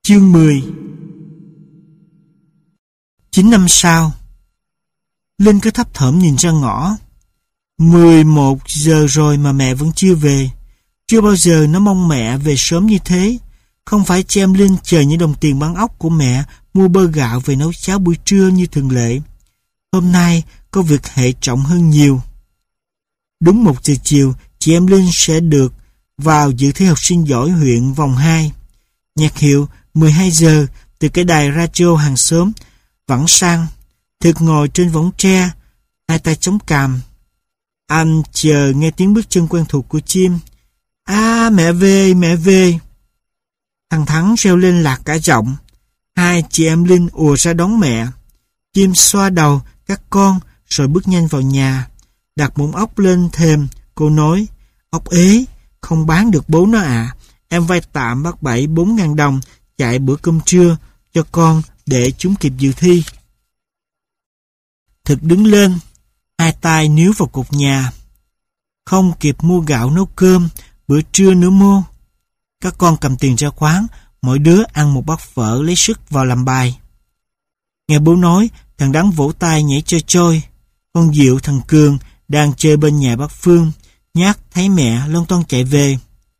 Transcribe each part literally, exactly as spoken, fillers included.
Chương mười. Chín năm sau, Linh cứ thấp thỏm nhìn ra ngõ. Mười một giờ rồi mà mẹ vẫn chưa về. Chưa bao giờ nó mong mẹ về sớm như thế. Không phải chị em Linh chờ những đồng tiền bán ốc của mẹ mua bơ gạo về nấu cháo buổi trưa như thường lệ. Hôm nay có việc hệ trọng hơn nhiều. Đúng một giờ chiều, chị em Linh sẽ được vào dự thi học sinh giỏi huyện vòng hai. Nhạc hiệu mười hai giờ từ cái đài radio hàng xóm vẳng sang. Thực ngồi trên võng tre, hai tay chống cằm. Anh chờ nghe tiếng bước chân quen thuộc của chim. À, mẹ về, mẹ về. Thằng Thắng reo lên lạc cả giọng. Hai chị em Linh ùa ra đón mẹ. Chim xoa đầu các con rồi bước nhanh vào nhà. Đặt muỗng ốc lên thềm, cô nói: ốc ế, không bán được bố nó à. Em vay tạm bác Bảy bốn ngàn đồng chạy bữa cơm trưa cho con để chúng kịp dự thi. Thực đứng lên, hai tay níu vào cột nhà. Không kịp mua gạo nấu cơm, bữa trưa nữa mua. Các con cầm tiền ra quán, mỗi đứa ăn một bát phở lấy sức vào làm bài. Nghe bố nói, thằng Đắng vỗ tay nhảy chơi trôi. Con Diệu, thằng Cường đang chơi bên nhà bác Phương, nhát thấy mẹ lon ton chạy về.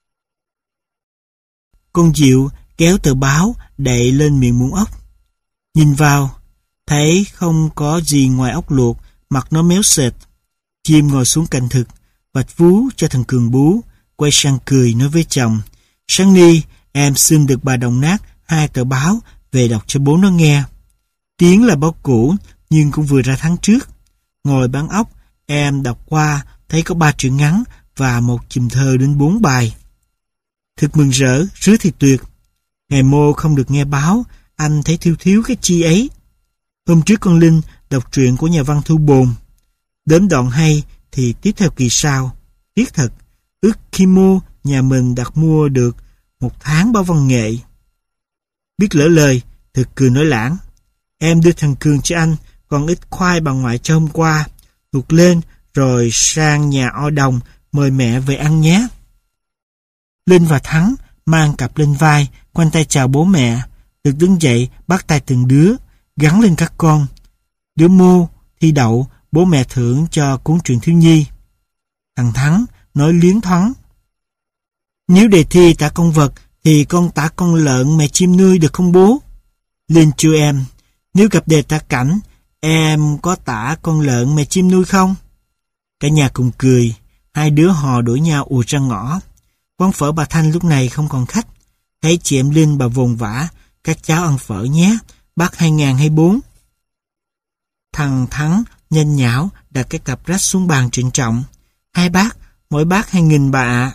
Con Diệu kéo tờ báo đậy lên miệng muỗng ốc. Nhìn vào, thấy không có gì ngoài ốc luộc, mặt nó méo sệt. Chim ngồi xuống cạnh thực, vạch vú cho thằng Cường bú, quay sang cười nói với chồng: sáng ni em xin được bà Đồng Nát hai tờ báo về đọc cho bố nó nghe. Tiếng là báo cũ nhưng cũng vừa ra tháng trước. Ngồi bán ốc, em đọc qua thấy có ba truyện ngắn và một chùm thơ đến bốn bài. Thực mừng rỡ, rứa thì tuyệt. Ngày mô không được nghe báo, anh thấy thiếu thiếu cái chi ấy. Hôm trước con Linh đọc truyện của nhà văn Thu Bồn. Đến đoạn hay thì tiếp theo kỳ sau. Tiếc thật, ước khi mô nhà mình đặt mua được một tháng báo văn nghệ. Biết lỡ lời, Thực cười nói lãng: em đưa thằng Cường cho anh, còn ít khoai bà ngoại cho hôm qua. Luộc lên rồi sang nhà O Đồng mời mẹ về ăn nhé. Linh và Thắng mang cặp lên vai, quanh tay chào bố mẹ. Thực đứng dậy bắt tay từng đứa, gắn lên các con. Đứa Mô thi đậu, bố mẹ thưởng cho cuốn truyện thiếu nhi. Thằng Thắng nói liến thoáng: nếu đề thi tả con vật thì con tả con lợn mẹ chim nuôi được không bố? Linh chưa em: nếu gặp đề tả cảnh, em có tả con lợn mẹ chim nuôi không? Cả nhà cùng cười, hai đứa hò đuổi nhau ùa ra ngõ. Quán phở bà Thanh lúc này không còn khách. Thấy chị em Linh bà vồn vã: các cháu ăn phở nhé, bác hai ngàn hay bốn? Thằng Thắng nhanh nhảu đặt cái cặp rách xuống bàn trịnh trọng: hai bác, mỗi bác hai nghìn bà ạ.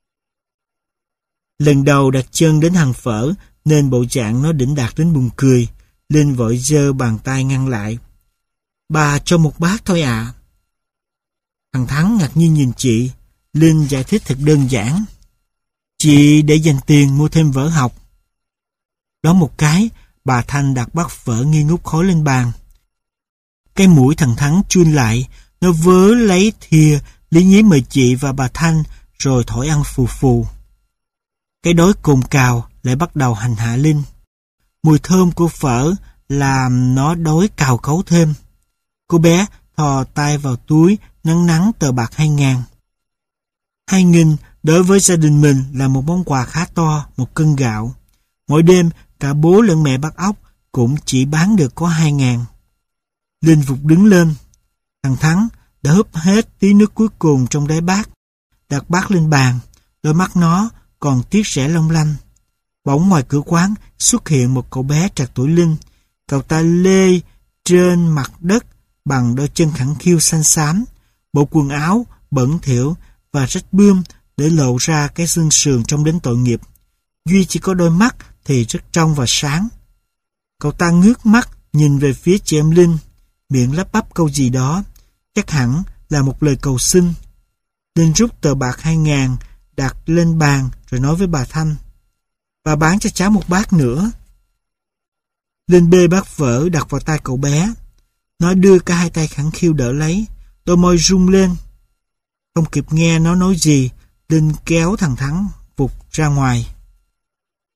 Lần đầu đặt chân đến hàng phở nên bộ dạng nó đỉnh đạt đến buồn cười. Linh vội giơ bàn tay ngăn lại: bà cho một bát thôi ạ. À. Thằng Thắng ngạc nhiên nhìn chị. Linh giải thích thật đơn giản: chị để dành tiền mua thêm vở học. Đó một cái, bà Thanh đặt bát phở nghi ngút khói lên bàn. Cái mũi thằng Thắng chun lại, nó vớ lấy thìa lý nhí mời chị và bà Thanh rồi thổi ăn phù phù. Cái đói cồn cào lại bắt đầu hành hạ Linh. Mùi thơm của phở làm nó đói cào cấu thêm. Cô bé thò tay vào túi nắng nắng tờ bạc hai ngàn. Hai nghìn đối với gia đình mình là một món quà khá to, một cân gạo. Mỗi đêm cả bố lẫn mẹ bắt ốc cũng chỉ bán được có hai ngàn. Linh vụt đứng lên. Thằng Thắng đã húp hết tí nước cuối cùng trong đáy bát, đặt bát lên bàn. Đôi mắt nó còn tiếc rẻ long lanh. Bỗng ngoài cửa quán xuất hiện một cậu bé trạc tuổi Linh. Cậu ta lê trên mặt đất bằng đôi chân khẳng khiu xanh xám, bộ quần áo bẩn thỉu và rách bươm để lộ ra cái xương sườn trông đến tội nghiệp. Duy chỉ có đôi mắt thì rất trong và sáng. Cậu ta ngước mắt nhìn về phía chị em Linh, miệng lắp bắp câu gì đó, chắc hẳn là một lời cầu xin. Linh rút tờ bạc hai ngàn đặt lên bàn rồi nói với bà Thanh: bà bán cho cháu một bát nữa. Linh bê bát phở đặt vào tay cậu bé. Nó đưa cả hai tay khẳng khiu đỡ lấy. Đôi môi rung lên. Không kịp nghe nó nói gì, Linh kéo thằng Thắng vụt ra ngoài.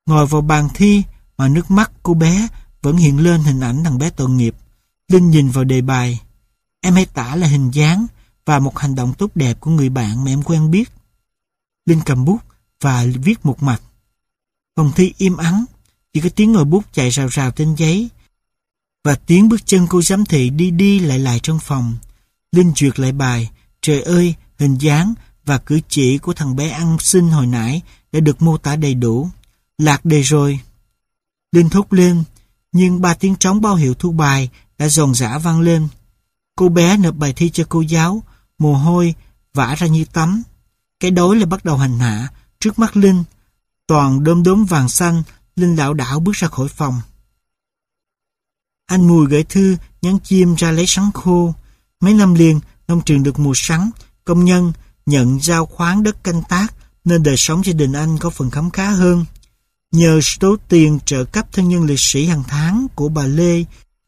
Ngồi vào bàn thi mà nước mắt cô bé vẫn hiện lên hình ảnh thằng bé tội nghiệp. Linh nhìn vào đề bài. Em hãy tả là hình dáng và một hành động tốt đẹp của người bạn mà em quen biết. Linh cầm bút và viết một mạch. Phòng thi im ắng, chỉ có tiếng ngòi bút chạy rào rào trên giấy và tiếng bước chân cô giám thị đi đi lại lại trong phòng. Linh duyệt lại bài. Trời ơi, hình dáng và cử chỉ của thằng bé ăn xin hồi nãy đã được mô tả đầy đủ. Lạc đề rồi. Linh thốt lên, nhưng ba tiếng trống báo hiệu thu bài đã dồn dã vang lên. Cô bé nộp bài thi cho cô giáo, mồ hôi vã ra như tắm. Cái đói là bắt đầu hành hạ. Trước mắt Linh, toàn đốm đốm vàng xanh. Linh lảo đảo bước ra khỏi phòng. Anh Mùi gửi thư nhắn chim ra lấy sắn khô. Mấy năm liền, nông trường được mùa sắn, công nhân nhận giao khoán đất canh tác nên đời sống gia đình anh có phần khấm khá hơn. Nhờ số tiền trợ cấp thân nhân liệt sĩ hàng tháng của bà Lê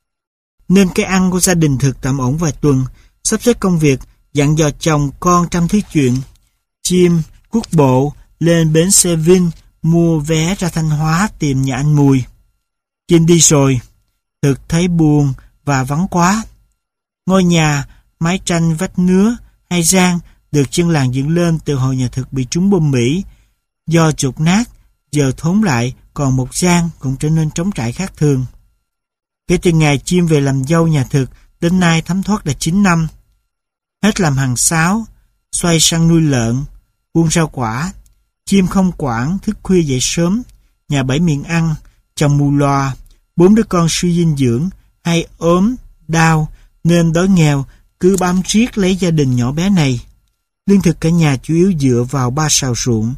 nên cái ăn của gia đình thực tạm ổn vài tuần. Sắp xếp công việc, dặn dò chồng con trăm thứ chuyện. Chim quốc bộ lên bến xe Vinh mua vé ra Thanh Hóa tìm nhà anh Mùi. Chim đi rồi, thực thấy buồn và vắng quá. Ngôi nhà mái tranh vách nứa hay gian được dân làng dựng lên từ hồi nhà thực bị trúng bom Mỹ. Do chột nát, giờ thốn lại còn một gian cũng trở nên trống trải khác thường. Kể từ ngày Chim về làm dâu nhà thực, đến nay thấm thoát đã chín năm. Hết làm hàng sáo, xoay sang nuôi lợn, buôn rau quả. Chim không quản, thức khuya dậy sớm, nhà bảy miệng ăn, chồng mù loà, bốn đứa con suy dinh dưỡng, hay ốm, đau, nên đói nghèo, cứ bám riết lấy gia đình nhỏ bé này. Lương thực cả nhà chủ yếu dựa vào ba sào ruộng.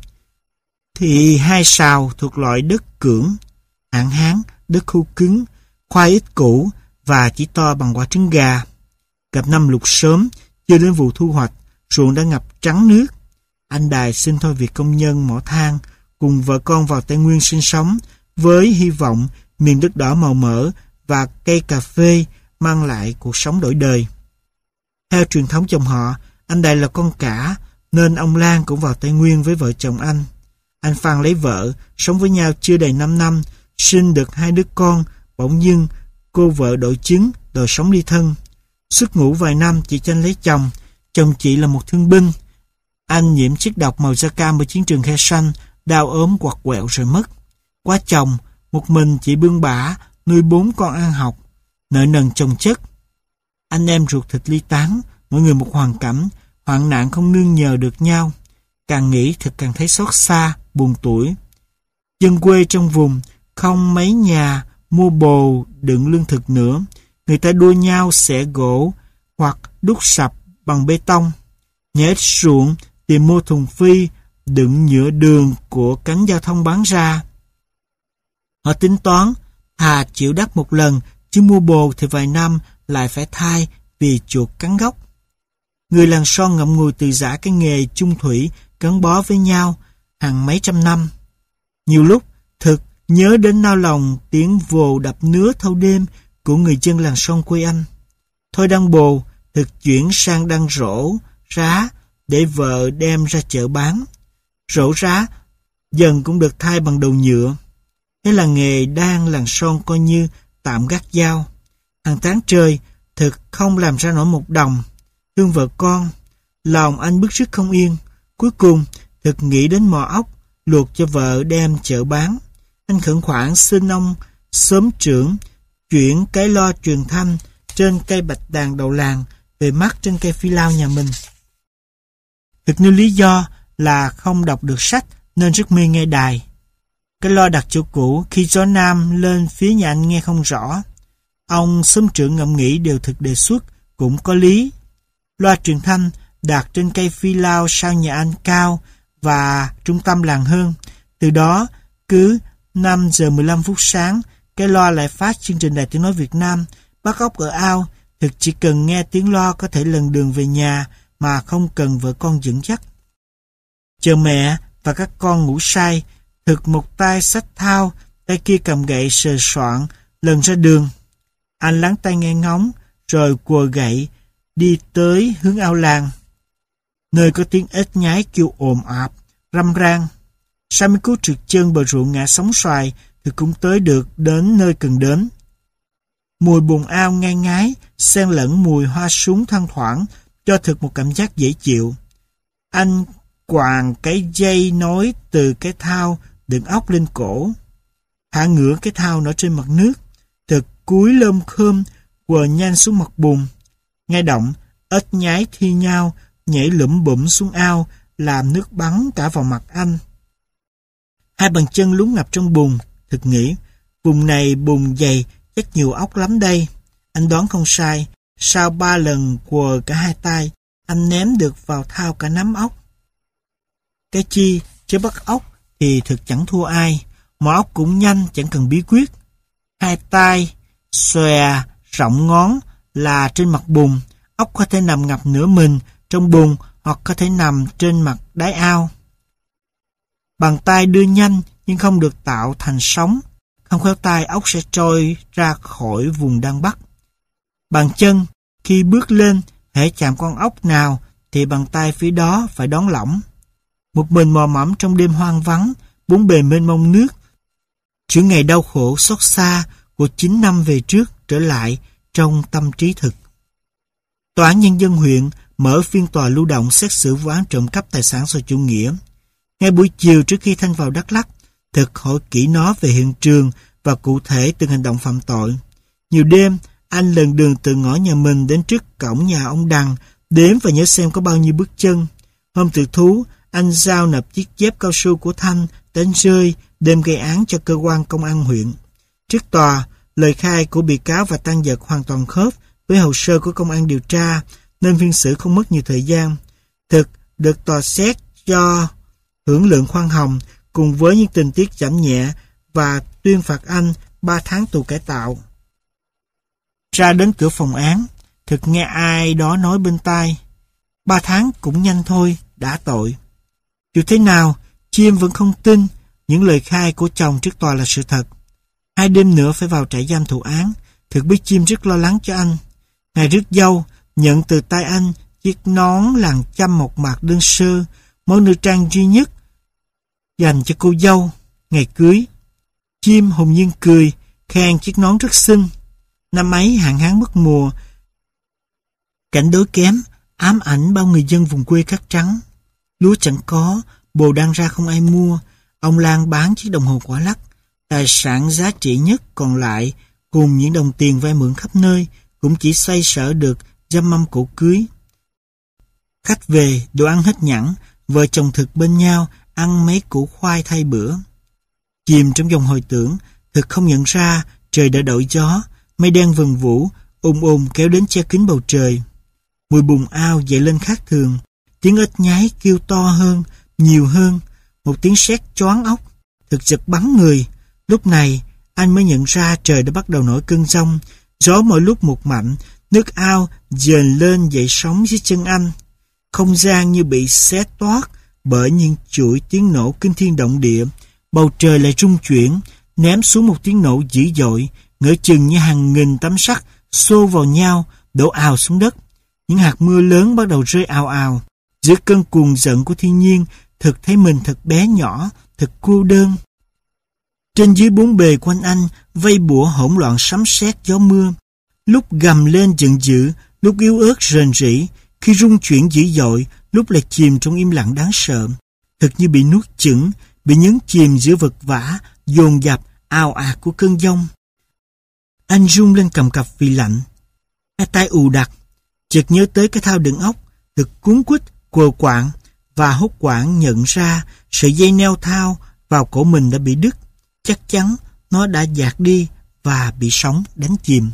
Thì hai sào thuộc loại đất cưỡng, hạn hán, đất khô cứng, khoai ít củ và chỉ to bằng quả trứng gà. Gặp năm lụt sớm, chưa đến vụ thu hoạch, ruộng đã ngập trắng nước. Anh Đài xin thôi việc công nhân mỏ than, cùng vợ con vào Tây Nguyên sinh sống, với hy vọng miền đất đỏ màu mỡ và cây cà phê mang lại cuộc sống đổi đời. Theo truyền thống dòng họ, anh Đài là con cả, nên ông Lan cũng vào Tây Nguyên với vợ chồng anh. Anh Phan lấy vợ, sống với nhau chưa đầy năm năm, sinh được hai đứa con, bỗng dưng cô vợ đổi chứng, đòi sống ly thân. Xuất ngũ vài năm, chị tranh lấy chồng, chồng chị là một thương binh. Anh nhiễm chất độc màu da cam ở chiến trường Khe Sanh, đau ốm quặt quẹo rồi mất. Quá chồng, một mình chị bươn bả, nuôi bốn con ăn học, nợ nần chồng chất. Anh em ruột thịt ly tán, mỗi người một hoàn cảnh, hoạn nạn không nương nhờ được nhau. Càng nghĩ thật càng thấy xót xa, buồn tủi. Dân quê trong vùng, không mấy nhà mua bồ đựng lương thực nữa. Người ta đua nhau xẻ gỗ hoặc đúc sập bằng bê tông. Nhà ít ruộng tìm mua thùng phi đựng nhựa đường của cánh giao thông bán ra. Họ tính toán, thà chịu đắt một lần, chứ mua bồ thì vài năm lại phải thai vì chuột cắn gốc. Người làng son ngậm ngùi từ giã cái nghề chung thủy gắn bó với nhau hàng mấy trăm năm. Nhiều lúc thực nhớ đến nao lòng tiếng vồ đập nứa thâu đêm của người dân làng son quê anh. Thôi đăng bồ, thực chuyển sang đăng rổ, rá để vợ đem ra chợ bán. Rổ rá dần cũng được thay bằng đầu nhựa. Thế là nghề đan làng son coi như tạm gác dao. Hàng tháng trời, thực không làm ra nổi một đồng. Thương vợ con, lòng anh bức rứt không yên. Cuối cùng, thực nghĩ đến mò ốc, luộc cho vợ đem chợ bán. Anh khẩn khoản xin ông xóm trưởng chuyển cái lo truyền thanh trên cây bạch đàn đầu làng về mắc trên cây phi lao nhà mình. Thực nêu lý do là không đọc được sách nên rất mê nghe đài. Cái lo đặt chỗ cũ, khi gió nam lên phía nhà anh nghe không rõ. Ông xóm trưởng ngẫm nghĩ đều thực đề xuất cũng có lý. Loa truyền thanh đặt trên cây phi lao sau nhà anh cao và trung tâm làng hơn. Từ đó, cứ năm giờ mười lăm phút sáng, cái loa lại phát chương trình Đài Tiếng Nói Việt Nam. Bắt ốc ở ao, thực chỉ cần nghe tiếng loa có thể lần đường về nhà mà không cần vợ con dẫn dắt. Chờ mẹ và các con ngủ say, thực một tay xách thao, tay kia cầm gậy sờ soạn, lần ra đường. Anh lắng tai nghe ngóng, rồi quờ gậy, đi tới hướng ao làng, nơi có tiếng ếch nhái kêu ồm ạp, râm ran. Samiko trượt chân bờ ruộng ngã sóng xoài thì cũng tới được đến nơi cần đến. Mùi bùn ao ngai ngái, xen lẫn mùi hoa súng thoang thoảng, cho thực một cảm giác dễ chịu. Anh quàng cái dây nối từ cái thao đựng ốc lên cổ, hạ ngửa cái thao nổi trên mặt nước, thực cúi lơm khơm, quờ nhanh xuống mặt bùn. Nghe động, ếch nhái thi nhau, nhảy lủm bủm xuống ao, làm nước bắn cả vào mặt anh. Hai bàn chân lún ngập trong bùn, thực nghĩ, vùng này bùn dày, chắc nhiều ốc lắm đây. Anh đoán không sai, sau ba lần quờ cả hai tay, anh ném được vào thao cả nắm ốc. Cái chi, chứ bắt ốc thì thực chẳng thua ai, mò ốc cũng nhanh, chẳng cần bí quyết. Hai tay, xòe, rộng ngón là trên mặt bùn, ốc có thể nằm ngập nửa mình trong bùn hoặc có thể nằm trên mặt đáy ao. Bàn tay đưa nhanh nhưng không được tạo thành sóng, không khéo tay ốc sẽ trôi ra khỏi vùng đang bắt. Bàn chân, khi bước lên, hễ chạm con ốc nào thì bàn tay phía đó phải đón lỏng. Một mình mò mẫm trong đêm hoang vắng, bốn bề mênh mông nước. Chuỗi ngày đau khổ xót xa của chín năm về trước trở lại trong tâm trí thực. Tòa án Nhân dân huyện mở phiên tòa lưu động xét xử vụ án trộm cắp tài sản do chủ nghĩa. Ngay buổi chiều trước khi Thanh vào Đắk Lắk, thực hỏi kỹ nó về hiện trường và cụ thể từng hành động phạm tội. Nhiều đêm, anh lần đường từ ngõ nhà mình đến trước cổng nhà ông Đằng, đếm và nhớ xem có bao nhiêu bước chân. Hôm tự thú, anh giao nộp chiếc dép cao su của Thanh đánh rơi đêm gây án cho cơ quan công an huyện. Trước tòa, lời khai của bị cáo và tang vật hoàn toàn khớp với hồ sơ của công an điều tra, nên phiên xử không mất nhiều thời gian. Thực được tòa xét cho hưởng lượng khoan hồng cùng với những tình tiết giảm nhẹ và tuyên phạt anh ba tháng tù cải tạo. Ra đến cửa phòng án, Thực nghe ai đó nói bên tai, ba tháng cũng nhanh thôi, đã tội. Dù thế nào, Chiêm vẫn không tin những lời khai của chồng trước tòa là sự thật. Hai đêm nữa phải vào trại giam thụ án, Thực biết Chiêm rất lo lắng cho anh. Ngày rước dâu, nhận từ tay anh chiếc nón làng chăm một mạc đơn sơ, món nữ trang duy nhất dành cho cô dâu. Ngày cưới, Chiêm hồn nhiên cười, khen chiếc nón rất xinh. Năm ấy hạn hán mất mùa, cảnh đối kém, ám ảnh bao người dân vùng quê cát trắng. Lúa chẳng có, bồ đang ra không ai mua. Ông Lan bán chiếc đồng hồ quả lắc, tài sản giá trị nhất còn lại cùng những đồng tiền vay mượn khắp nơi cũng chỉ xoay sở được dăm mâm cổ cưới. Khách về, đồ ăn hết nhẵn, vợ chồng Thực bên nhau ăn mấy củ khoai thay bữa. Chìm trong dòng hồi tưởng, Thực không nhận ra trời đã đổi gió, mây đen vần vũ, ùn ùn kéo đến che kín bầu trời. Mùi bùn ao dậy lên khác thường, tiếng ếch nhái kêu to hơn, nhiều hơn, một tiếng sét choáng óc. Thực giật bắn người. Lúc này, anh mới nhận ra trời đã bắt đầu nổi cơn giông, gió mỗi lúc một mạnh, nước ao dền lên dậy sóng dưới chân anh. Không gian như bị xé toát bởi những chuỗi tiếng nổ kinh thiên động địa, bầu trời lại rung chuyển, ném xuống một tiếng nổ dữ dội, ngỡ chừng như hàng nghìn tấm sắt xô vào nhau, đổ ào xuống đất. Những hạt mưa lớn bắt đầu rơi ào ào. Giữa cơn cuồng giận của thiên nhiên, Thực thấy mình thật bé nhỏ, thật cô đơn. Trên dưới bốn bề quanh anh vây bủa hỗn loạn sấm sét gió mưa, lúc gầm lên giận dữ, lúc yếu ớt rền rĩ, khi rung chuyển dữ dội, lúc lại chìm trong im lặng đáng sợ. Thực như bị nuốt chửng, bị nhấn chìm giữa vật vã, dồn dập, ào ạt của cơn giông. Anh rung lên cầm cập vì lạnh. Hai tay ù đặc, chợt nhớ tới cái thao đựng ốc, Thực cuống quýt, quờ quạng, và hốt quảng nhận ra sợi dây neo thao vào cổ mình đã bị đứt. Chắc chắn nó đã dạt đi và bị sóng đánh chìm.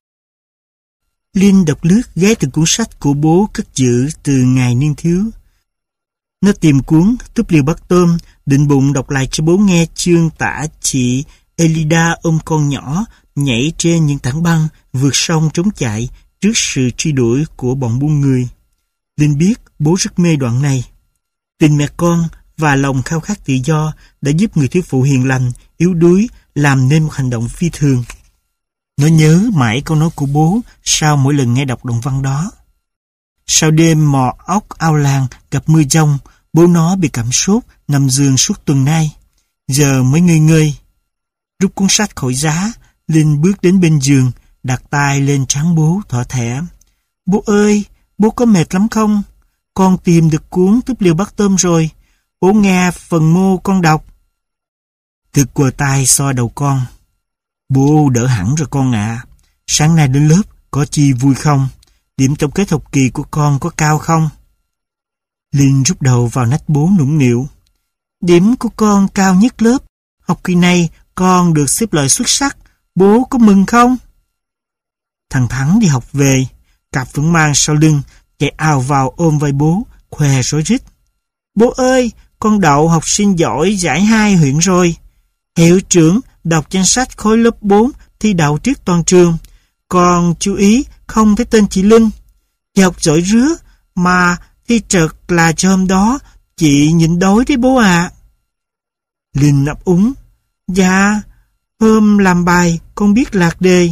Linh đọc lướt ghé từ cuốn sách của bố cất giữ từ ngày niên thiếu. Nó tìm cuốn Túp liều bắt tôm, định bụng đọc lại cho bố nghe chương tả chị Elida ôm con nhỏ nhảy trên những tảng băng vượt sông trốn chạy trước sự truy đuổi của bọn buôn người. Linh biết bố rất mê đoạn này. Tình mẹ con và lòng khao khát tự do đã giúp người thiếu phụ hiền lành, yếu đuối làm nên một hành động phi thường. Nó nhớ mãi câu nói của bố sau mỗi lần nghe đọc đoạn văn đó. Sau đêm mò ốc ao làng gặp mưa giông, bố nó bị cảm sốt, nằm giường suốt tuần nay, giờ mới ngơi ngơi. Rút cuốn sách khỏi giá, Linh bước đến bên giường, đặt tay lên trán bố, thỏ thẻ. Bố ơi, bố có mệt lắm không? Con tìm được cuốn Túp Lều Bắt Tôm rồi. Bố nghe phần mô con đọc. Thực quờ tay xoa đầu con. Bố đỡ hẳn rồi con ạ. À. Sáng nay đến lớp, có chi vui không? Điểm tổng kết học kỳ của con có cao không? Linh rút đầu vào nách bố nũng nịu. Điểm của con cao nhất lớp. Học kỳ này con được xếp loại xuất sắc. Bố có mừng không? Thằng Thắng đi học về, cặp vẫn mang sau lưng, chạy ào vào ôm vai bố, khoe rối rít. Bố ơi, con đậu học sinh giỏi giải hai huyện rồi. Hiệu trưởng đọc danh sách khối lớp bốn thi đậu trước toàn trường. Còn chú ý không thấy tên chị Linh. Chị học giỏi rứa, mà thi trật là cho hôm đó chị nhịn đói đấy bố ạ. À. Linh ấp úng. Dạ, hôm làm bài con biết lạc đề.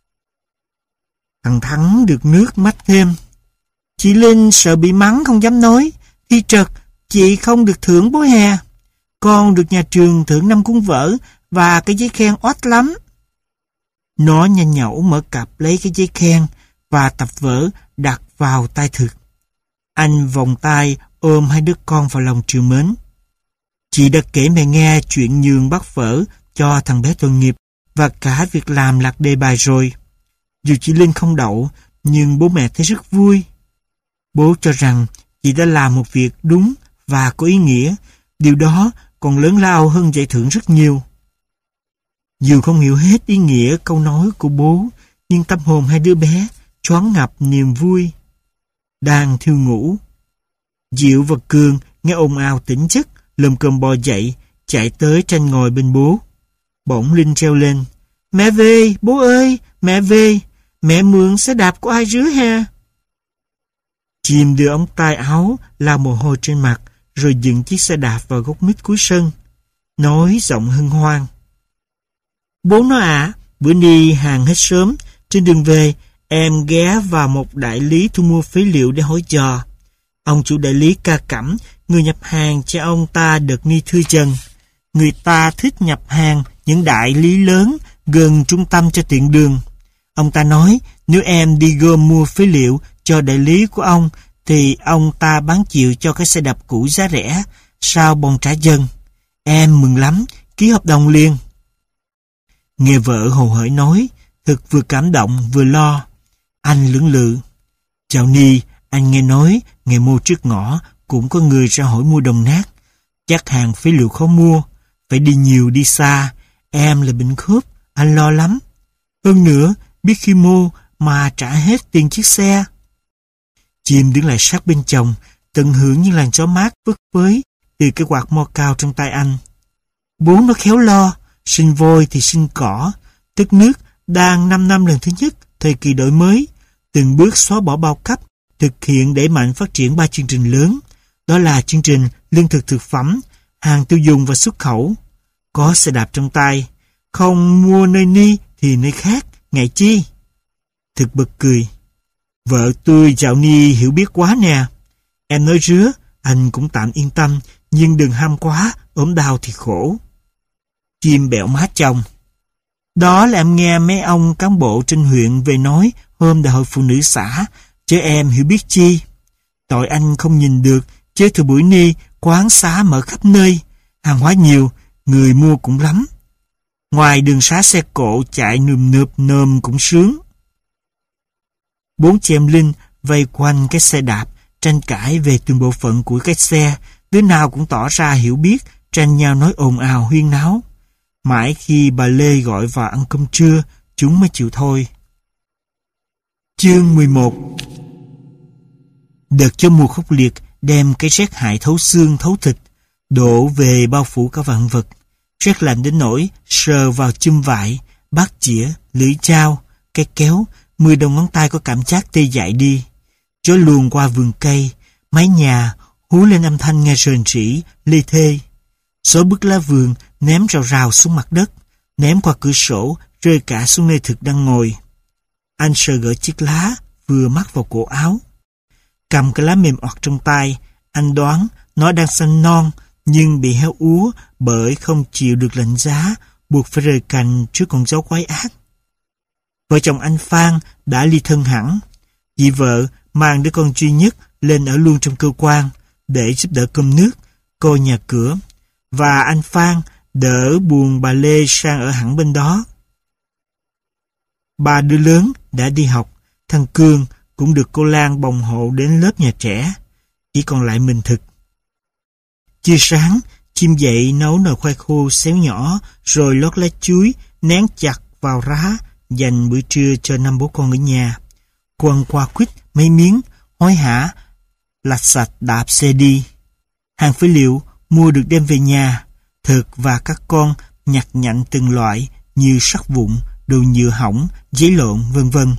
Thằng Thắng được nước mắt thêm. Chị Linh sợ bị mắng không dám nói. Thi trật chị không được thưởng bố hè. Con được nhà trường thưởng năm cuốn vở và cái giấy khen oách lắm. Nó nhanh nhẩu mở cặp lấy cái giấy khen và tập vở đặt vào tay Thực. Anh vòng tay ôm hai đứa con vào lòng trìu mến. Chị đã kể mẹ nghe chuyện nhường bát phở cho thằng bé tội nghiệp và cả việc làm lạc đề bài rồi. Dù chị Linh không đậu, nhưng bố mẹ thấy rất vui. Bố cho rằng chị đã làm một việc đúng và có ý nghĩa. Điều đó còn lớn lao hơn giải thưởng rất nhiều. Dù không hiểu hết ý nghĩa câu nói của bố, nhưng tâm hồn hai đứa bé choáng ngập niềm vui. Đang thiêu ngủ, Diệu và Cường nghe ồn ào tỉnh giấc, lồm cồm bò dậy, chạy tới tranh ngồi bên bố. Bỗng Linh treo lên. Mẹ về, bố ơi, mẹ về, mẹ mượn xe đạp của ai rứa ha. Chim đưa ống tay áo lau mồ hôi trên mặt, rồi dựng chiếc xe đạp vào gốc mít cuối sân, nói giọng hân hoan. Bố nó ạ, à, bữa đi hàng hết sớm, trên đường về em ghé vào một đại lý thu mua phế liệu để hỏi dò. Ông chủ đại lý ca cẩm, người nhập hàng cho ông ta được ni thư chân. Người ta thích nhập hàng những đại lý lớn gần trung tâm cho tiện đường. Ông ta nói nếu em đi gom mua phế liệu cho đại lý của ông thì ông ta bán chịu cho cái xe đạp cũ giá rẻ, sao bòn trả dần. Em mừng lắm, ký hợp đồng liền. Nghe vợ hồ hởi nói, Thực vừa cảm động vừa lo. Anh lưỡng lự. Chào Ni, anh nghe nói ngày mô trước ngõ cũng có người ra hỏi mua đồng nát. Chắc hàng phế liệu khó mua, phải đi nhiều đi xa. Em là bệnh khớp, anh lo lắm. Hơn nữa, biết khi mua mà trả hết tiền chiếc xe. Chim đứng lại sát bên chồng, tận hưởng những làn gió mát phất phới từ cái quạt mo cao trong tay anh. Bố nó khéo lo, sinh vôi thì sinh cỏ. Tức nước đang năm năm lần thứ nhất thời kỳ đổi mới, từng bước xóa bỏ bao cấp, thực hiện đẩy mạnh phát triển ba chương trình lớn. Đó là chương trình lương thực thực phẩm, hàng tiêu dùng và xuất khẩu. Có xe đạp trong tay, không mua nơi ni thì nơi khác, ngại chi. Thực bật cười. Vợ tôi dạo ni hiểu biết quá nè. Em nói rứa, anh cũng tạm yên tâm, nhưng đừng ham quá, ốm đau thì khổ. Chim bẹo má chồng. Đó là em nghe mấy ông cán bộ trên huyện về nói hôm đại hội phụ nữ xã, chứ em hiểu biết chi. Tội anh không nhìn được, chứ thời buổi ni quán xá mở khắp nơi, hàng hóa nhiều, người mua cũng lắm. Ngoài đường xá xe cộ chạy nườm nượp nơm cũng sướng. Bốn chị em Linh vây quanh cái xe đạp, tranh cãi về từng bộ phận của cái xe, đứa nào cũng tỏ ra hiểu biết, tranh nhau nói ồn ào huyên náo. Mãi khi bà Lê gọi vào ăn cơm trưa, chúng mới chịu thôi. Chương mười một. Đợt cho mùa khốc liệt đem cái rét hại thấu xương thấu thịt, đổ về bao phủ cả vạn vật. Rét lạnh đến nỗi sờ vào chum vải, bát chĩa, lưỡi dao, cây kéo, mười đầu ngón tay có cảm giác tê dại đi. Gió luồn qua vườn cây, mái nhà hú lên âm thanh nghe rền rĩ, lê thê. Gió bứt lá vườn ném rào rào xuống mặt đất, ném qua cửa sổ, rơi cả xuống nơi Thực đang ngồi. Anh sờ gỡ chiếc lá vừa mắc vào cổ áo. Cầm cái lá mềm oặt trong tay, anh đoán nó đang xanh non, nhưng bị heo úa bởi không chịu được lệnh giá, buộc phải rời cành trước con dấu quái ác. Vợ chồng anh Phan đã ly thân hẳn. Chị vợ mang đứa con duy nhất lên ở luôn trong cơ quan để giúp đỡ cơm nước, coi nhà cửa, và anh Phan đỡ buồn bà Lê sang ở hẳn bên đó. Ba đứa lớn đã đi học, thằng Cương cũng được cô Lan bồng hộ đến lớp nhà trẻ, chỉ còn lại mình Thực. Chưa sáng, chim dậy nấu nồi khoai khô xéo nhỏ, rồi lót lá chuối nén chặt vào rá dành bữa trưa cho năm bố con ở nhà. Cô ăn qua quýt mấy miếng, hối hả lạch sạch đạp xe đi. Hàng phế liệu mua được đem về nhà. Thực và các con nhặt nhạnh từng loại như sắt vụn, đồ nhựa hỏng, giấy lộn, vân vân.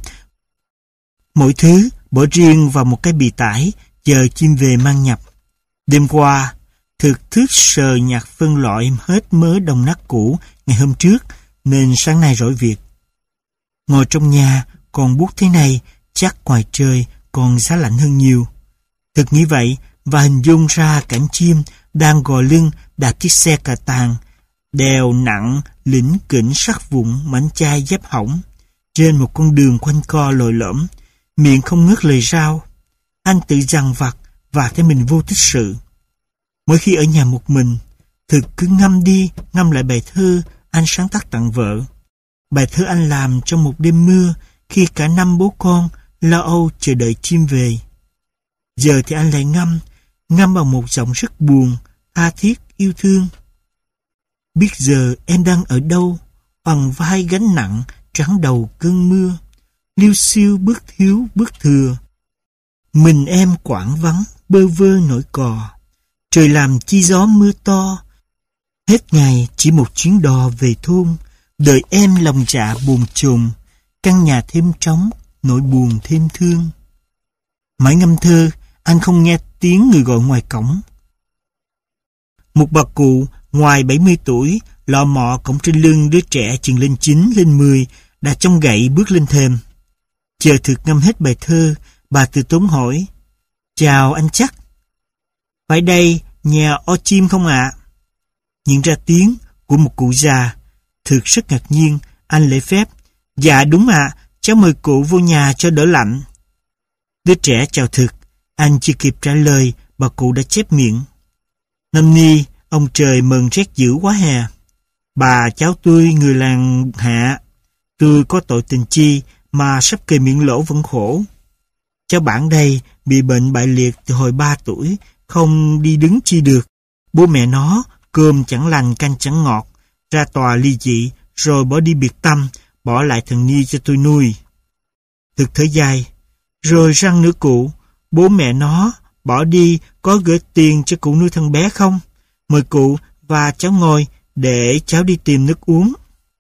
Mỗi thứ bỏ riêng vào một cái bì tải, chờ chim về mang nhập. Đêm qua, Thực thức sờ nhặt phân loại hết mớ đồng nát cũ ngày hôm trước, nên sáng nay rỗi việc. Ngồi trong nhà còn buốt thế này, chắc ngoài trời còn giá lạnh hơn nhiều. Thực nghĩ vậy và hình dung ra cảnh chim đang gò lưng đạp chiếc xe cà tàng, đèo nặng lỉnh kỉnh sắt vụn mảnh chai dép hỏng trên một con đường quanh co lồi lõm, miệng không ngớt lời rao. Anh tự dằn vặt và thấy mình vô tích sự. Mỗi khi ở nhà một mình, Thực cứ ngâm đi ngâm lại bài thơ anh sáng tác tặng vợ. Bài thơ anh làm trong một đêm mưa khi cả năm bố con lo âu chờ đợi chim về. Giờ thì anh lại ngâm, ngâm bằng một giọng rất buồn, tha thiết, yêu thương. Biết giờ em đang ở đâu, bằng vai gánh nặng, trắng đầu cơn mưa, liêu xiêu bước thiếu bước thừa. Mình em quảng vắng, bơ vơ nổi cò, trời làm chi gió mưa to. Hết ngày chỉ một chuyến đò về thôn, đợi em lòng dạ buồn chồn, căn nhà thêm trống, nỗi buồn thêm thương. Mãi ngâm thơ, anh không nghe tiếng người gọi ngoài cổng. Một bà cụ ngoài bảy mươi tuổi, lọ mọ cổng trên lưng đứa trẻ chừng lên chín, lên mười, đã trông gậy bước lên thềm. Chờ Thực ngâm hết bài thơ, bà từ tốn hỏi: "Chào anh chắc. Phải đây nhà o chim không ạ?" Nhận ra tiếng của một cụ già, Thực rất ngạc nhiên, anh lễ phép: "Dạ đúng ạ, à, cháu mời cụ vô nhà cho đỡ lạnh." Đứa trẻ chào Thực, anh chưa kịp trả lời, bà cụ đã chép miệng: "Năm ni, ông trời mừng rét dữ quá hè. Bà cháu tôi người làng Hạ, tôi có tội tình chi mà sắp kề miệng lỗ vẫn khổ. Cháu bản đây bị bệnh bại liệt từ hồi ba tuổi, không đi đứng chi được. Bố mẹ nó cơm chẳng lành canh chẳng ngọt, ra tòa ly dị rồi bỏ đi biệt tâm, bỏ lại thằng Ni cho tôi nuôi." Thực thở dài: "Rồi răng nữa cụ, bố mẹ nó bỏ đi có gửi tiền cho cụ nuôi thằng bé không? Mời cụ và cháu ngồi để cháu đi tìm nước uống."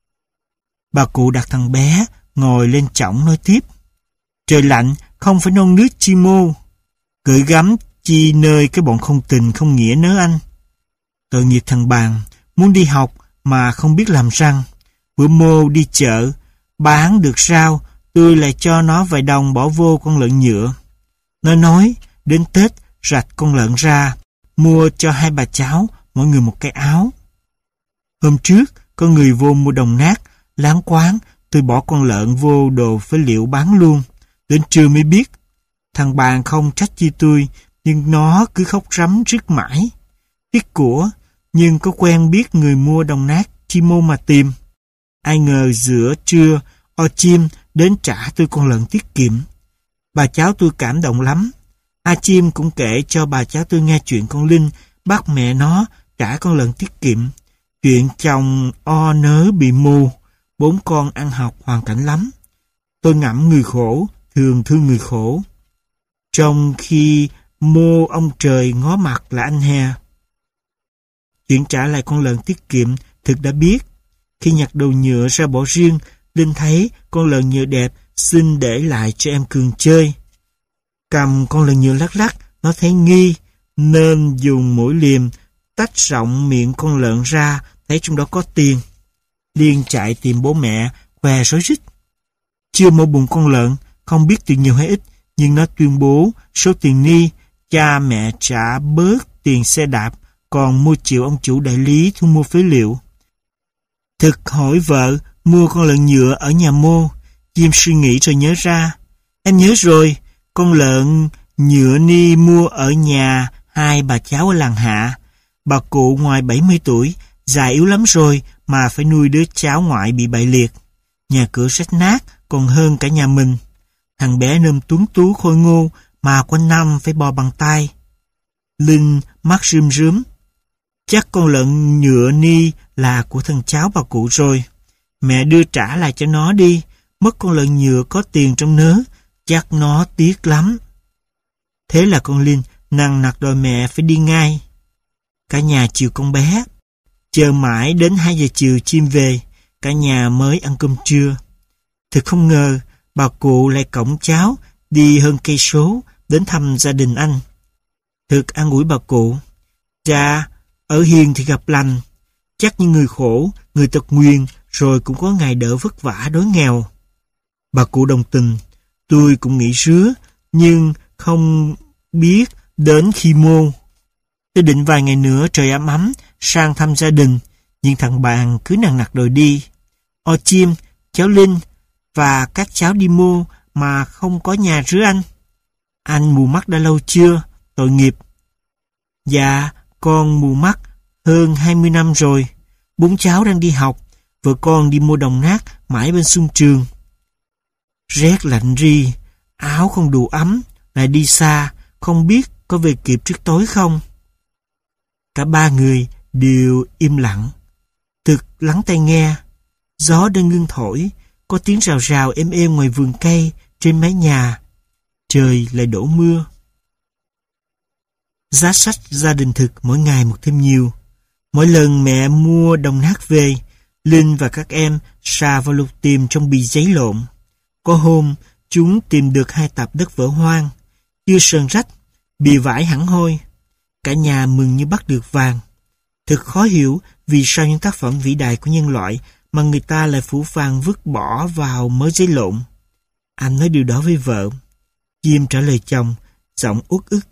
Bà cụ đặt thằng bé ngồi lên chõng nói tiếp: "Trời lạnh không phải non nước chi mô, gửi gắm chi nơi cái bọn không tình không nghĩa nớ anh. Tội nghiệp thằng Bàn, muốn đi học mà không biết làm răng. Bữa mô đi chợ, bán được rau, tôi lại cho nó vài đồng bỏ vô con lợn nhựa. Nó nói, đến Tết rạch con lợn ra, mua cho hai bà cháu, mỗi người một cái áo. Hôm trước, có người vô mua đồng nát, láng quáng, tôi bỏ con lợn vô đồ phế liệu bán luôn. Đến trưa mới biết, thằng Bàn không trách chi tôi, nhưng nó cứ khóc rắm rứt mãi. Tiếc của, nhưng có quen biết người mua đồng nát, chi mô mà tìm. Ai ngờ giữa trưa, o chim đến trả tôi con lợn tiết kiệm. Bà cháu tôi cảm động lắm. A Chim cũng kể cho bà cháu tôi nghe chuyện con Linh bắt mẹ nó trả con lợn tiết kiệm. Chuyện chồng o nớ bị mù, bốn con ăn học hoàn cảnh lắm. Tôi ngẫm người khổ, thường thương người khổ. Trong khi mô ông trời ngó mặt là anh hè." Chuyện trả lại con lợn tiết kiệm, Thực đã biết. Khi nhặt đồ nhựa ra bỏ riêng, Linh thấy con lợn nhựa đẹp, xin để lại cho em Cường chơi. Cầm con lợn nhựa lắc lắc, nó thấy nghi, nên dùng mũi liềm tách rộng miệng con lợn ra, thấy trong đó có tiền. Liên chạy tìm bố mẹ, khoe rối rít. Chưa mổ bụng con lợn, không biết tiền nhiều hay ít, nhưng nó tuyên bố số tiền ni cha mẹ trả bớt tiền xe đạp, còn mua chịu ông chủ đại lý thu mua phế liệu. Thực hỏi vợ mua con lợn nhựa ở nhà Mô. Diêm suy nghĩ rồi nhớ ra. Em nhớ rồi, con lợn nhựa ni mua ở nhà hai bà cháu ở làng Hạ. Bà cụ ngoài bảy mươi tuổi, già yếu lắm rồi mà phải nuôi đứa cháu ngoại bị bại liệt. Nhà cửa rách nát còn hơn cả nhà mình. Thằng bé nơm tuấn tú khôi ngô mà quanh năm phải bò bằng tay. Linh mắt rơm rớm. Chắc con lợn nhựa ni là của thằng cháu bà cụ rồi. Mẹ đưa trả lại cho nó đi. Mất con lợn nhựa có tiền trong nớ, chắc nó tiếc lắm. Thế là con Linh nằng nặc đòi mẹ phải đi ngay. Cả nhà chiều con bé. Chờ mãi đến hai giờ chiều Chim về, cả nhà mới ăn cơm trưa. Thực không ngờ, bà cụ lại cõng cháu đi hơn cây số đến thăm gia đình anh. Thực an ủi bà cụ. Dạ, ở hiền thì gặp lành. Chắc như người khổ, người tật nguyền, rồi cũng có ngày đỡ vất vả đói nghèo. Bà cụ đồng tình. Tôi cũng nghĩ rứa, nhưng không biết đến khi mô. Tôi định vài ngày nữa trời ấm ấm sang thăm gia đình, nhưng thằng bạn cứ nằng nặc đòi đi. O Chim, cháu Linh và các cháu đi Mô mà không có nhà rứa anh. Anh mù mắt đã lâu chưa? Tội nghiệp. Dạ, con mù mắt hơn hai mươi năm rồi. Bốn cháu đang đi học, vợ con đi mua đồng nát mãi bên xuân trường. Rét lạnh ri, áo không đủ ấm, lại đi xa, không biết có về kịp trước tối không. Cả ba người đều im lặng. Thực lắng tai nghe. Gió đang ngưng thổi, có tiếng rào rào êm êm ngoài vườn cây, trên mái nhà. Trời lại đổ mưa. Giá sách gia đình Thực mỗi ngày một thêm nhiều. Mỗi lần mẹ mua đồng nát về, Linh và các em sà vào lục tìm trong bì giấy lộn. Có hôm, chúng tìm được hai tập đất vỡ hoang, chưa sờn rách, bì vải hẳn hoi. Cả nhà mừng như bắt được vàng. Thực khó hiểu vì sao những tác phẩm vĩ đại của nhân loại mà người ta lại phủ phàng vứt bỏ vào mớ giấy lộn. Anh nói điều đó với vợ. Diêm trả lời chồng, giọng uất ức.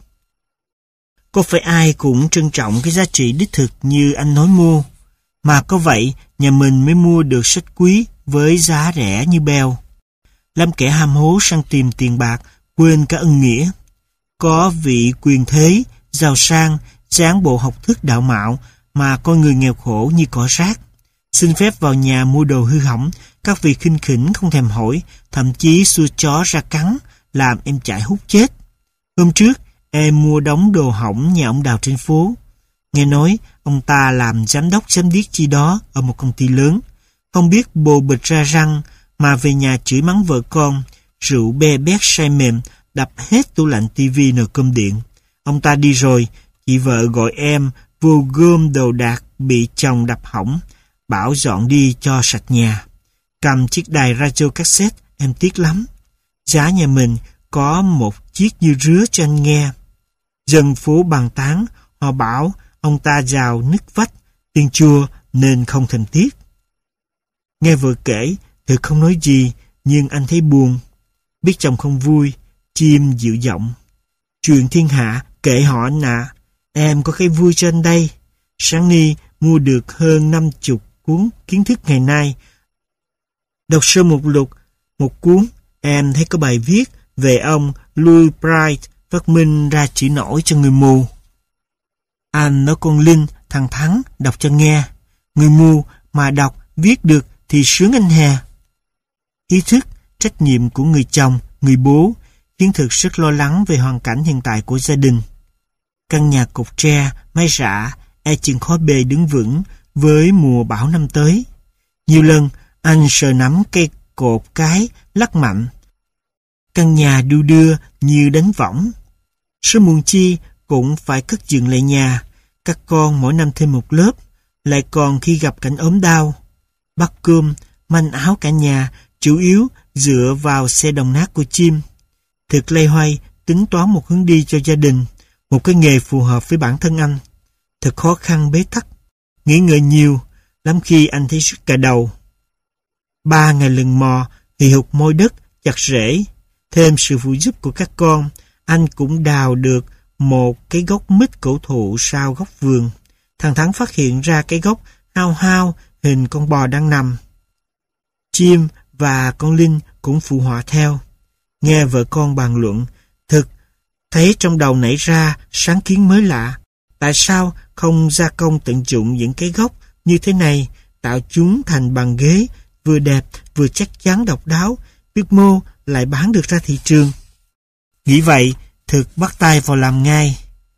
Có phải ai cũng trân trọng cái giá trị đích thực như anh nói mua, mà có vậy nhà mình mới mua được sách quý với giá rẻ như beo. Lắm kẻ ham hố săn tìm tiền bạc, quên cả ân nghĩa. Có vị quyền thế, giàu sang, dáng bộ học thức đạo mạo mà coi người nghèo khổ như cỏ rác. Xin phép vào nhà mua đồ hư hỏng, các vị khinh khỉnh không thèm hỏi, thậm chí xua chó ra cắn, làm em chạy hút chết. Hôm trước, em mua đống đồ hỏng nhà ông Đào trên phố. Nghe nói, ông ta làm giám đốc giám điếc chi đó ở một công ty lớn. Không biết bồ bịch ra răng, mà về nhà chửi mắng vợ con, rượu be bét say mềm, đập hết tủ lạnh tivi nồi cơm điện. Ông ta đi rồi, chị vợ gọi em vô gom đồ đạc bị chồng đập hỏng, bảo dọn đi cho sạch nhà. Cầm chiếc đài radio cassette, em tiếc lắm. Giá nhà mình có một chiếc như rứa cho anh nghe. Dân phố bàn tán, họ bảo ông ta giàu nứt vách, tiền chùa nên không thành tiếc. Nghe vợ kể, Thực không nói gì, nhưng anh thấy buồn. Biết chồng không vui, Chim dịu giọng. Chuyện thiên hạ, kệ họ anh ạ. Em có cái vui cho anh đây. Sáng ni mua được hơn năm chục cuốn kiến thức ngày nay. Đọc sơ một lục, một cuốn, em thấy có bài viết về ông Louis Bright phát minh ra chữ nổi cho người mù. Anh nói con Linh, thằng Thắng, đọc cho nghe. Người mù mà đọc, viết được thì sướng anh hè. Ý thức, trách nhiệm của người chồng, người bố khiến Thực rất lo lắng về hoàn cảnh hiện tại của gia đình. Căn nhà cột tre, mái rạ, e chừng khó bề đứng vững với mùa bão năm tới. Nhiều lần, anh sờ nắm cây cột cái, lắc mạnh. Căn nhà đu đưa như đánh võng. Sớm muộn chi cũng phải cất dựng lại nhà. Các con mỗi năm thêm một lớp, lại còn khi gặp cảnh ốm đau. Bắt cơm, manh áo cả nhà, chủ yếu dựa vào xe đồng nát của Chim. Thực loay hoay tính toán một hướng đi cho gia đình, một cái nghề phù hợp với bản thân anh. Thật khó khăn bế tắc, nghĩ ngợi nhiều, lắm khi anh thấy sức cả đầu. Ba ngày lần mò, hì hục môi đất, chặt rễ. Thêm sự phụ giúp của các con, anh cũng đào được một cái gốc mít cổ thụ sau góc vườn. thằng Thắng phát hiện ra cái gốc hao hao hình con bò đang nằm. Chim và con Linh cũng phụ họa theo. Nghe vợ con bàn luận, Thực thấy trong đầu nảy ra sáng kiến mới lạ. Tại sao không gia công tận dụng những cái gốc như thế này, tạo chúng thành bàn ghế, vừa đẹp vừa chắc chắn độc đáo, biết mô lại bán được ra thị trường. Nghĩ vậy, Thực bắt tay vào làm ngay.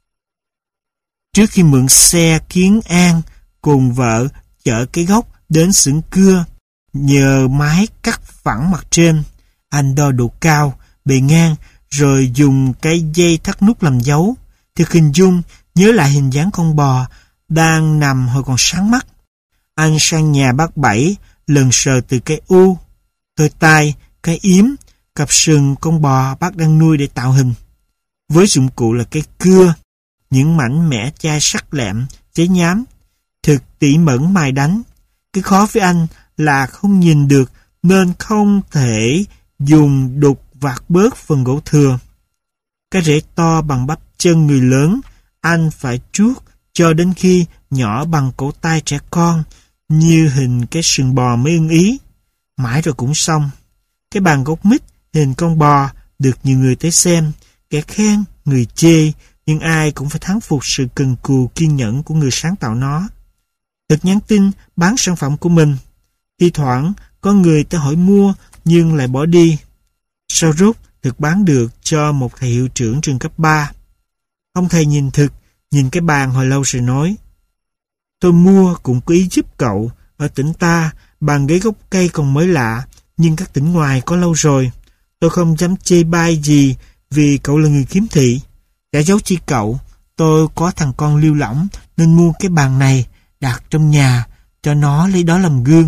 Trước khi mượn xe Kiến An cùng vợ chở cái gốc đến xưởng cưa, nhờ máy cắt phẳng mặt trên, anh đo độ cao, bề ngang, rồi dùng cái dây thắt nút làm dấu. Thực hình dung, nhớ lại hình dáng con bò đang nằm hồi còn sáng mắt. Anh sang nhà bác Bảy, lần sờ từ cái u, đôi tai, cái yếm, cặp sừng con bò bác đang nuôi để tạo hình. Với dụng cụ là cái cưa, những mảnh mẻ chai sắc lẹm, giấy nhám, Thực tỉ mẩn mài đánh. Cái khó với anh là không nhìn được nên không thể dùng đục vạt bớt phần gỗ thừa. Cái rễ to bằng bắp chân người lớn, anh phải truốc cho đến khi nhỏ bằng cổ tay trẻ con, như hình cái sừng bò mới ưng ý. Mãi rồi cũng xong. Cái bàn gốc mít hình con bò được nhiều người tới xem, kẻ khen, người chê, nhưng ai cũng phải thán phục sự cần cù kiên nhẫn của người sáng tạo nó. Thực nhắn tin bán sản phẩm của mình. Thi thoảng có người tới hỏi mua nhưng lại bỏ đi. Sau rút, Thực bán được cho một thầy hiệu trưởng trường cấp ba. Ông thầy nhìn Thực, nhìn cái bàn hồi lâu rồi nói: Tôi mua cũng có ý giúp cậu. Ở tỉnh ta, bàn ghế gốc cây còn mới lạ, nhưng các tỉnh ngoài có lâu rồi. Tôi không dám chê bai gì vì cậu là người khiếm thị. Chả giấu chi cậu, tôi có thằng con lưu lỏng nên mua cái bàn này đặt trong nhà, cho nó lấy đó làm gương.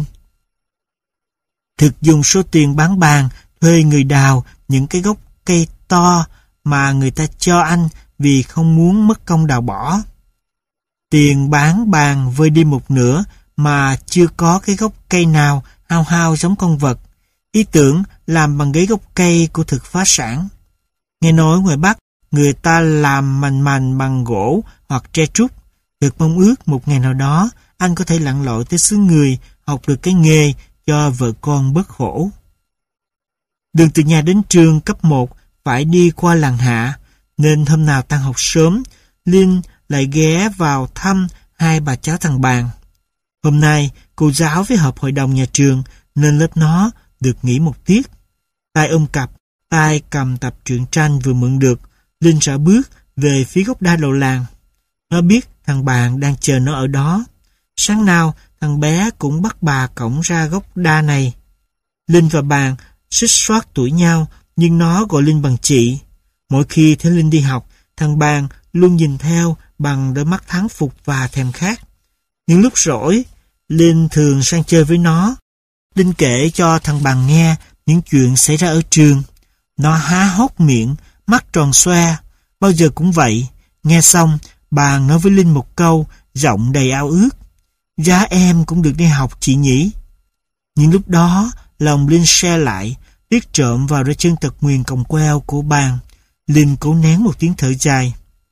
Thực dùng số tiền bán bàn thuê người đào những cái gốc cây to mà người ta cho anh vì không muốn mất công đào bỏ. Tiền bán bàn vơi đi một nửa mà chưa có cái gốc cây nào hao hao giống con vật. Ý tưởng làm bằng ghế gốc cây của Thực phá sản. Nghe nói ngoài Bắc, người ta làm mành mành bằng gỗ hoặc tre trúc. Thực mong ước một ngày nào đó anh có thể lặn lội tới xứ người, học được cái nghề cho vợ con bớt khổ. Đường từ nhà đến trường cấp một phải đi qua làng Hạ, nên hôm nào tan học sớm, Linh lại ghé vào thăm hai bà cháu thằng Bàn. Hôm nay, cô giáo với họp hội đồng nhà trường, nên lớp nó được nghỉ một tiết. Tay ôm cặp, tay cầm tập truyện tranh vừa mượn được, Linh rảo bước về phía gốc đa đầu làng. Nó biết thằng Bàn đang chờ nó ở đó. Sáng nào, thằng bé cũng bắt bà cõng ra gốc đa này. Linh và Bàn xích xoát tuổi nhau, nhưng nó gọi Linh bằng chị. Mỗi khi thấy Linh đi học, thằng Bàn luôn nhìn theo bằng đôi mắt thán phục và thèm khát. Những lúc rỗi, Linh thường sang chơi với nó. Linh kể cho thằng Bàn nghe những chuyện xảy ra ở trường. Nó há hốc miệng, mắt tròn xoe, bao giờ cũng vậy. Nghe xong, Bàn nói với Linh một câu, giọng đầy ao ước: Giá em cũng được đi học chị nhỉ? Những lúc đó, lòng Linh se lại, liếc trộm vào đôi chân tật nguyền còng queo của Bàn. Linh cố nén một tiếng thở dài.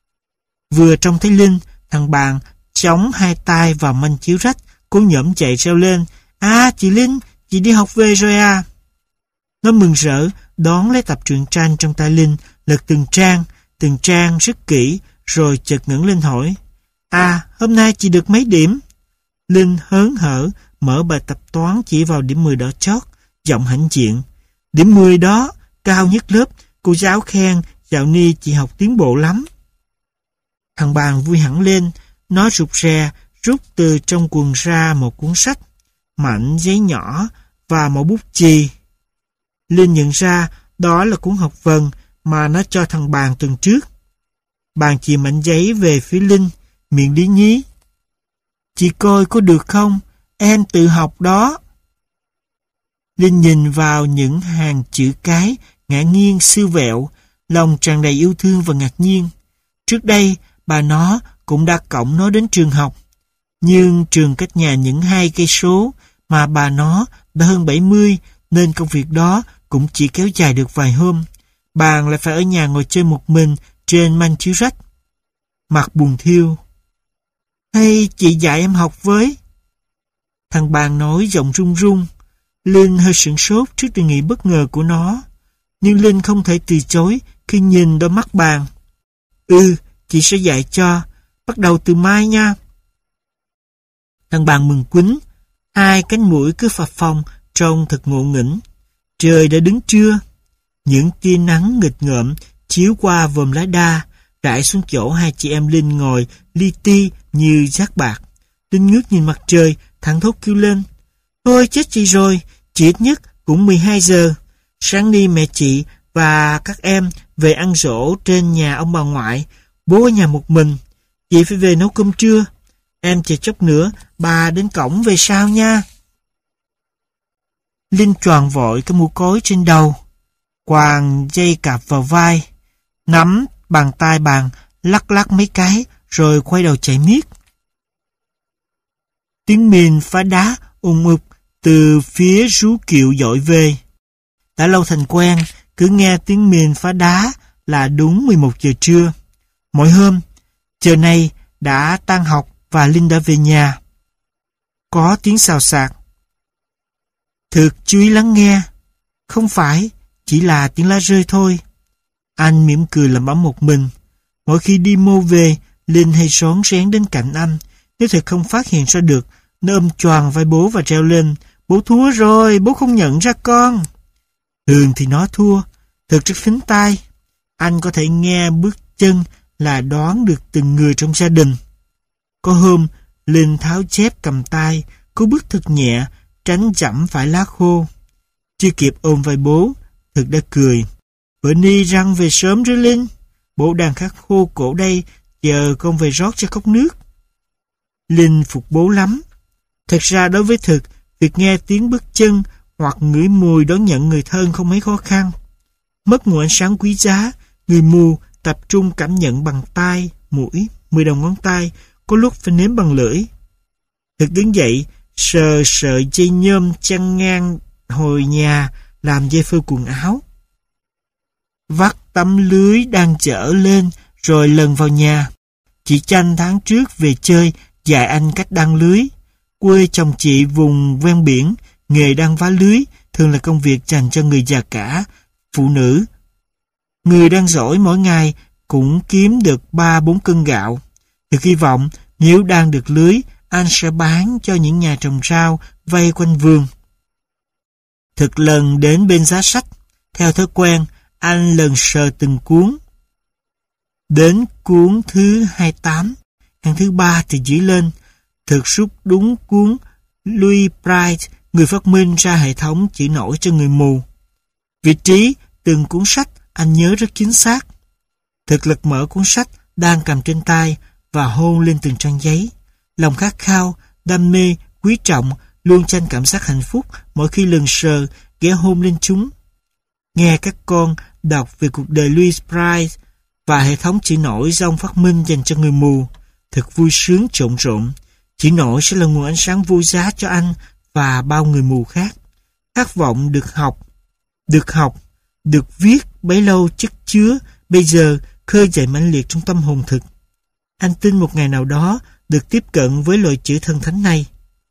Vừa trông thấy Linh, thằng Bàn chống hai tay vào manh chiếu rách, cố nhổm chạy reo lên: À, chị Linh, chị đi học về rồi à? Nó mừng rỡ, đón lấy tập truyện tranh trong tay Linh, lật từng trang, từng trang rất kỹ, rồi chợt ngẩng lên hỏi: À, hôm nay chị được mấy điểm? Linh hớn hở, mở bài tập toán chỉ vào điểm mười đỏ chót, giọng hãnh diện: Điểm mười đó, cao nhất lớp, cô giáo khen, dạo ni chị học tiến bộ lắm. Thằng Bàn vui hẳn lên, nó rụt rè, rút từ trong quần ra một cuốn sách, mảnh giấy nhỏ và một bút chì. Linh nhận ra đó là cuốn học vần mà nó cho thằng Bàn tuần trước. Bàn chì mảnh giấy về phía Linh, miệng lý nhí: Chị coi có được không? Em tự học đó. Linh nhìn vào những hàng chữ cái ngả nghiêng siêu vẹo, lòng tràn đầy yêu thương và ngạc nhiên. Trước đây, bà nó cũng đã cõng nó đến trường học, nhưng trường cách nhà những hai cây số, mà bà nó đã hơn bảy mươi, nên công việc đó cũng chỉ kéo dài được vài hôm. Bàn lại phải ở nhà ngồi chơi một mình trên manh chiếu rách. Mặt buồn thiêu. Hay chị dạy em học với? Thằng bạn nói giọng run run. Linh hơi sửng sốt trước đề nghị bất ngờ của nó. Nhưng Linh không thể từ chối khi nhìn đôi mắt bạn. Ừ, chị sẽ dạy cho. Bắt đầu từ mai nha. Thằng bạn mừng quýnh. Hai cánh mũi cứ phập phồng trông thật ngộ nghĩnh. Trời đã đứng trưa. Những tia nắng nghịch ngợm chiếu qua vòm lá đa, rải xuống chỗ hai chị em Linh ngồi li ti như giác bạc. Linh ngước nhìn mặt trời, thẳng thốt kêu lên. Thôi chết chị rồi, chỉ ít nhất cũng mười hai giờ. Sáng đi mẹ chị và các em về ăn giỗ trên nhà ông bà ngoại, bố ở nhà một mình. Chị phải về nấu cơm trưa. Em chờ chốc nữa, bà đến cổng về sau nha. Linh choàng vội cái mũ cối trên đầu, quàng dây cạp vào vai, nắm bàn tay bàn, lắc lắc mấy cái, rồi quay đầu chạy miết. Tiếng mìn phá đá ùng ục từ phía rú kiệu dội về. Đã lâu thành quen, cứ nghe tiếng mìn phá đá là đúng mười một giờ trưa. Mỗi hôm, giờ này đã tan học và Linh đã về nhà. Có tiếng xào xạc. Thực chú ý lắng nghe. Không phải, chỉ là tiếng lá rơi thôi. Anh mỉm cười làm ấm một mình. Mỗi khi đi mô về, Linh hay rón rén đến cạnh anh. Nếu thật không phát hiện ra được, nó ôm choàng vai bố và reo lên. Bố thua rồi, bố không nhận ra con. Thường thì nó thua, thật rất thính tai. Anh có thể nghe bước chân là đoán được từng người trong gia đình. Có hôm, Linh tháo dép cầm tay, cố bước thật nhẹ, tránh dẫm phải lá khô. Chưa kịp ôm vai bố, Thực đã cười. Bữa ni răng về sớm rồi Linh. Bố đang khát khô cổ đây, chờ con về rót cho cốc nước. Linh phục bố lắm. Thật ra đối với Thực, việc nghe tiếng bước chân hoặc ngửi mùi đón nhận người thân không mấy khó khăn. Mất nguồn ánh sáng quý giá, người mù tập trung cảm nhận bằng tai, mũi, mười đầu ngón tay, có lúc phải nếm bằng lưỡi. Thực đứng dậy, sờ sợi dây nhôm chăn ngang hồi nhà làm dây phơi quần áo. Vắt tấm lưới đang chở lên rồi lần vào nhà. Chị Chanh tháng trước về chơi dạy anh cách đăng lưới. Quê chồng chị vùng ven biển, nghề đăng vá lưới thường là công việc dành cho người già cả, phụ nữ. Người đang giỏi mỗi ngày cũng kiếm được ba bốn cân gạo. Thực hy vọng nếu đang được lưới, anh sẽ bán cho những nhà trồng rau vây quanh vườn. Thực lần đến bên giá sách. Theo thói quen, anh lần sờ từng cuốn. Đến cuốn thứ hai mươi tám, hàng thứ ba thì chỉ lên. Thực rút đúng cuốn Louis Bright, người phát minh ra hệ thống chỉ nổi cho người mù. Vị trí từng cuốn sách anh nhớ rất chính xác. Thực lật mở cuốn sách đang cầm trên tay và hôn lên từng trang giấy. Lòng khát khao, đam mê, quý trọng luôn tranh cảm giác hạnh phúc mỗi khi lần sờ ghé hôn lên chúng. Nghe các con đọc về cuộc đời Louis Bright và hệ thống chỉ nổi do ông phát minh dành cho người mù, thật vui sướng trộn rộn. Chỉ nổi sẽ là nguồn ánh sáng vô giá cho anh và bao người mù khác. Khát vọng được học, được học, được viết bấy lâu chất chứa, bây giờ khơi dậy mãnh liệt trong tâm hồn Thực. Anh tin một ngày nào đó được tiếp cận với loại chữ thần thánh này.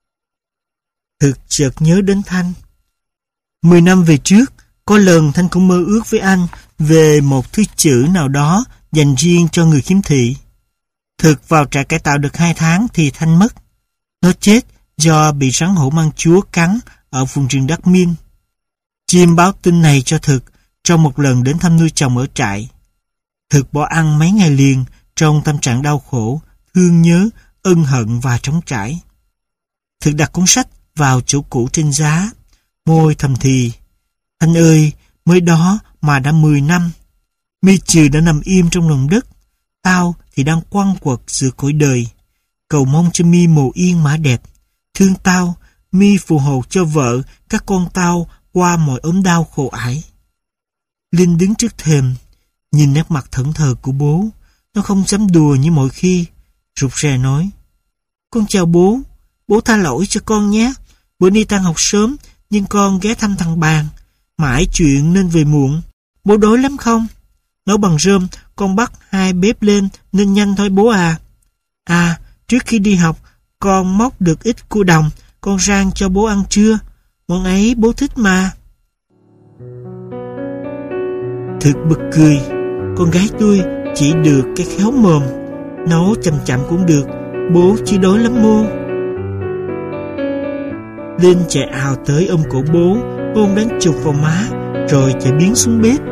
Thực chợt nhớ đến Thanh. Mười năm về trước, có lần Thanh cũng mơ ước với anh về một thứ chữ nào đó dành riêng cho người khiếm thị. Thực vào trại cải tạo được hai tháng thì Thanh mất. Nó chết do bị rắn hổ mang chúa cắn ở vùng rừng Đắc Miên. Chim báo tin này cho Thực trong một lần đến thăm nuôi chồng ở trại. Thực bỏ ăn mấy ngày liền trong tâm trạng đau khổ, thương nhớ, ân hận và trống trải. Thực đặt cuốn sách vào chỗ cũ trên giá, môi thầm thì: Anh ơi, mới đó mà đã mười năm. Mi trừ đã nằm im trong lòng đất, tao thì đang quăng quật giữa cõi đời. Cầu mong cho Mi mồ yên mã đẹp. Thương tao, Mi phù hộ cho vợ, các con tao qua mọi ốm đau khổ ải. Linh đứng trước thềm, nhìn nét mặt thẫn thờ của bố. Nó không dám đùa như mọi khi, rụt rè nói: Con chào bố, bố tha lỗi cho con nhé. Bữa nay tan học sớm, nhưng con ghé thăm thằng Bàn. Mãi chuyện nên về muộn. Bố đói lắm không? Nấu bằng rơm, con bắt hai bếp lên nên nhanh thôi bố à. À, Trước khi đi học, con móc được ít cua đồng, con rang cho bố ăn trưa. Món ấy bố thích mà. Thực bực cười, con gái tôi chỉ được cái khéo mồm. Nấu chậm chậm cũng được, bố chỉ đói lắm mô. Linh chạy ào tới ôm cổ bố, hôn đánh chụp vào má, rồi chạy biến xuống bếp.